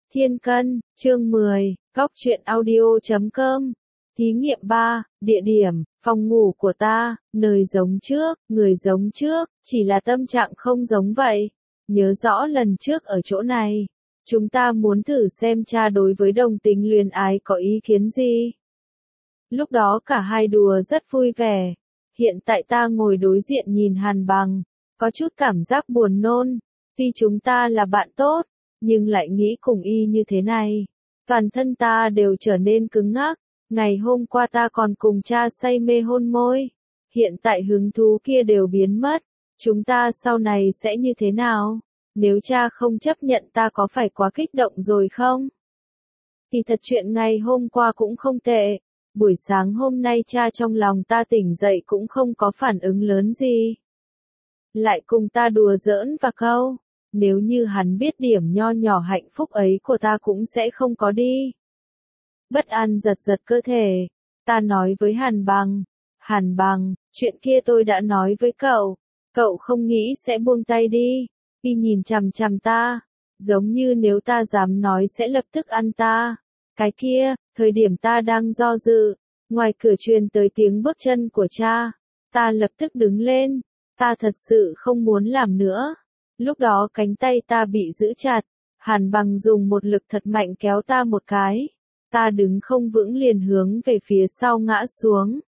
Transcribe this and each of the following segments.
Thiên Cân, chương 10, Góc truyện audio.com. Thí nghiệm 3, địa điểm, phòng ngủ của ta, nơi giống trước, người giống trước, chỉ là tâm trạng không giống vậy. Nhớ rõ lần trước ở chỗ này, chúng ta muốn thử xem cha đối với đồng tính luyến ái có ý kiến gì. Lúc đó cả hai đùa rất vui vẻ. Hiện tại ta ngồi đối diện nhìn Hàn Bằng, có chút cảm giác buồn nôn. Tuy chúng ta là bạn tốt, nhưng lại nghĩ cùng y như thế này. Toàn thân ta đều trở nên cứng ngắc. Ngày hôm qua ta còn cùng cha say mê hôn môi. Hiện tại hứng thú kia đều biến mất. Chúng ta sau này sẽ như thế nào? Nếu cha không chấp nhận ta có phải quá kích động rồi không? Thì thật chuyện ngày hôm qua cũng không tệ. Buổi sáng hôm nay cha trong lòng ta tỉnh dậy cũng không có phản ứng lớn gì. Lại cùng ta đùa giỡn và câu. Nếu như hắn biết điểm nho nhỏ hạnh phúc ấy của ta cũng sẽ không có đi. Bất an giật giật cơ thể. Ta nói với Hàn Bằng, chuyện kia tôi đã nói với cậu. Cậu không nghĩ sẽ buông tay đi. Y nhìn chằm chằm ta. Giống như nếu ta dám nói sẽ lập tức ăn ta. Cái kia, thời điểm ta đang do dự. Ngoài cửa truyền tới tiếng bước chân của cha. Ta lập tức đứng lên. Ta thật sự không muốn làm nữa. Lúc đó cánh tay ta bị giữ chặt. Hàn Bằng dùng một lực thật mạnh kéo ta một cái. Ta đứng không vững liền hướng về phía sau ngã xuống.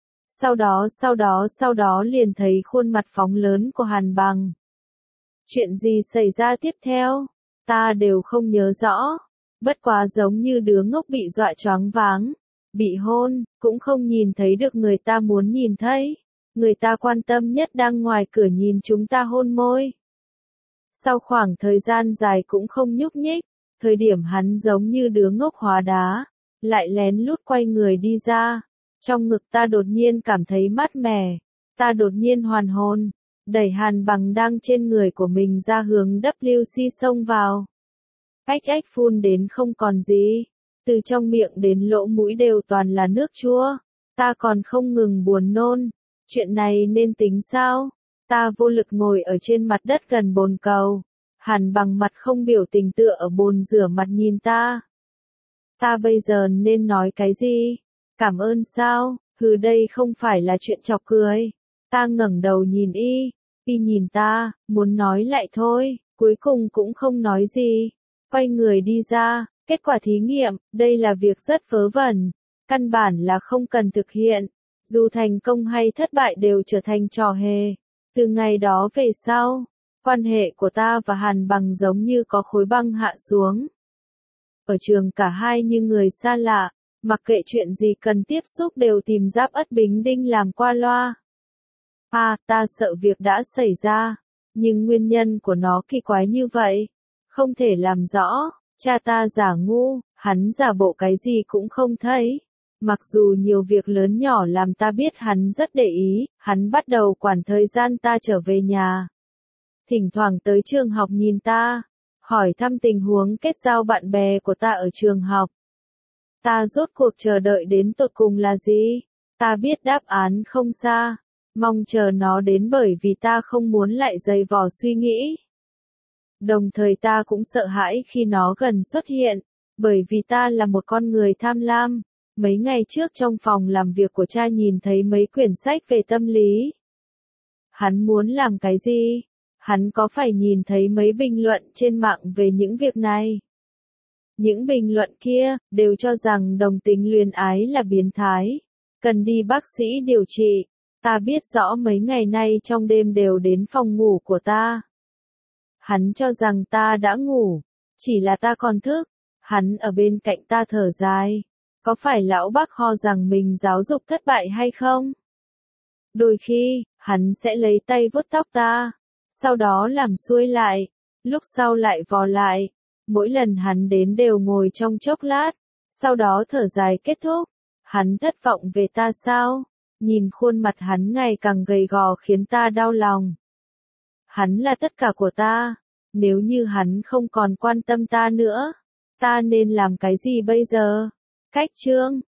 Sau đó liền thấy khuôn mặt phóng lớn của Hàn Bằng. Chuyện gì xảy ra tiếp theo? Ta đều không nhớ rõ. Bất quá giống như đứa ngốc bị dọa choáng váng. Bị hôn, cũng không nhìn thấy được người ta muốn nhìn thấy. Người ta quan tâm nhất đang ngoài cửa nhìn chúng ta hôn môi. Sau khoảng thời gian dài cũng không nhúc nhích, thời điểm hắn giống như đứa ngốc hóa đá, lại lén lút quay người đi ra. Trong ngực ta đột nhiên cảm thấy mát mẻ, ta đột nhiên hoàn hồn, đẩy Hàn Bằng đang trên người của mình ra hướng WC xông vào. Ách ách phun đến không còn gì, từ trong miệng đến lỗ mũi đều toàn là nước chua, ta còn không ngừng buồn nôn, chuyện này nên tính sao? Ta vô lực ngồi ở trên mặt đất gần bồn cầu. Hàn Bằng mặt không biểu tình tựa ở bồn rửa mặt nhìn ta. Ta bây giờ nên nói cái gì? Cảm ơn sao? Đây không phải là chuyện chọc cười. Ta ngẩng đầu nhìn y nhìn ta, muốn nói lại thôi, cuối cùng cũng không nói gì. Quay người đi ra, kết quả thí nghiệm, đây là việc rất vớ vẩn. Căn bản là không cần thực hiện. Dù thành công hay thất bại đều trở thành trò hề. Từ ngày đó về sau, quan hệ của ta và Hàn Bằng giống như có khối băng hạ xuống. Ở trường cả hai như người xa lạ, mặc kệ chuyện gì cần tiếp xúc đều tìm Giáp Ất Bính Đinh làm qua loa. Ta sợ việc đã xảy ra, nhưng nguyên nhân của nó kỳ quái như vậy, không thể làm rõ. Cha ta giả ngu, hắn giả bộ cái gì cũng không thấy. Mặc dù nhiều việc lớn nhỏ làm ta biết hắn rất để ý, hắn bắt đầu quản thời gian ta trở về nhà. Thỉnh thoảng tới trường học nhìn ta, hỏi thăm tình huống kết giao bạn bè của ta ở trường học. Ta rốt cuộc chờ đợi đến tột cùng là gì? Ta biết đáp án không xa, mong chờ nó đến bởi vì ta không muốn lại dày vò suy nghĩ. Đồng thời ta cũng sợ hãi khi nó gần xuất hiện, bởi vì ta là một con người tham lam. Mấy ngày trước trong phòng làm việc của cha nhìn thấy mấy quyển sách về tâm lý. Hắn muốn làm cái gì? Hắn có phải nhìn thấy mấy bình luận trên mạng về những việc này? Những bình luận kia, đều cho rằng đồng tính luyến ái là biến thái. Cần đi bác sĩ điều trị. Ta biết rõ mấy ngày nay trong đêm đều đến phòng ngủ của ta. Hắn cho rằng ta đã ngủ. Chỉ là ta còn thức. Hắn ở bên cạnh ta thở dài. Có phải lão bác ho rằng mình giáo dục thất bại hay không? Đôi khi, hắn sẽ lấy tay vuốt tóc ta, sau đó làm xuôi lại, lúc sau lại vò lại. Mỗi lần hắn đến đều ngồi trong chốc lát, sau đó thở dài kết thúc. Hắn thất vọng về ta sao? Nhìn khuôn mặt hắn ngày càng gầy gò khiến ta đau lòng. Hắn là tất cả của ta, nếu như hắn không còn quan tâm ta nữa, ta nên làm cái gì bây giờ? Cách chương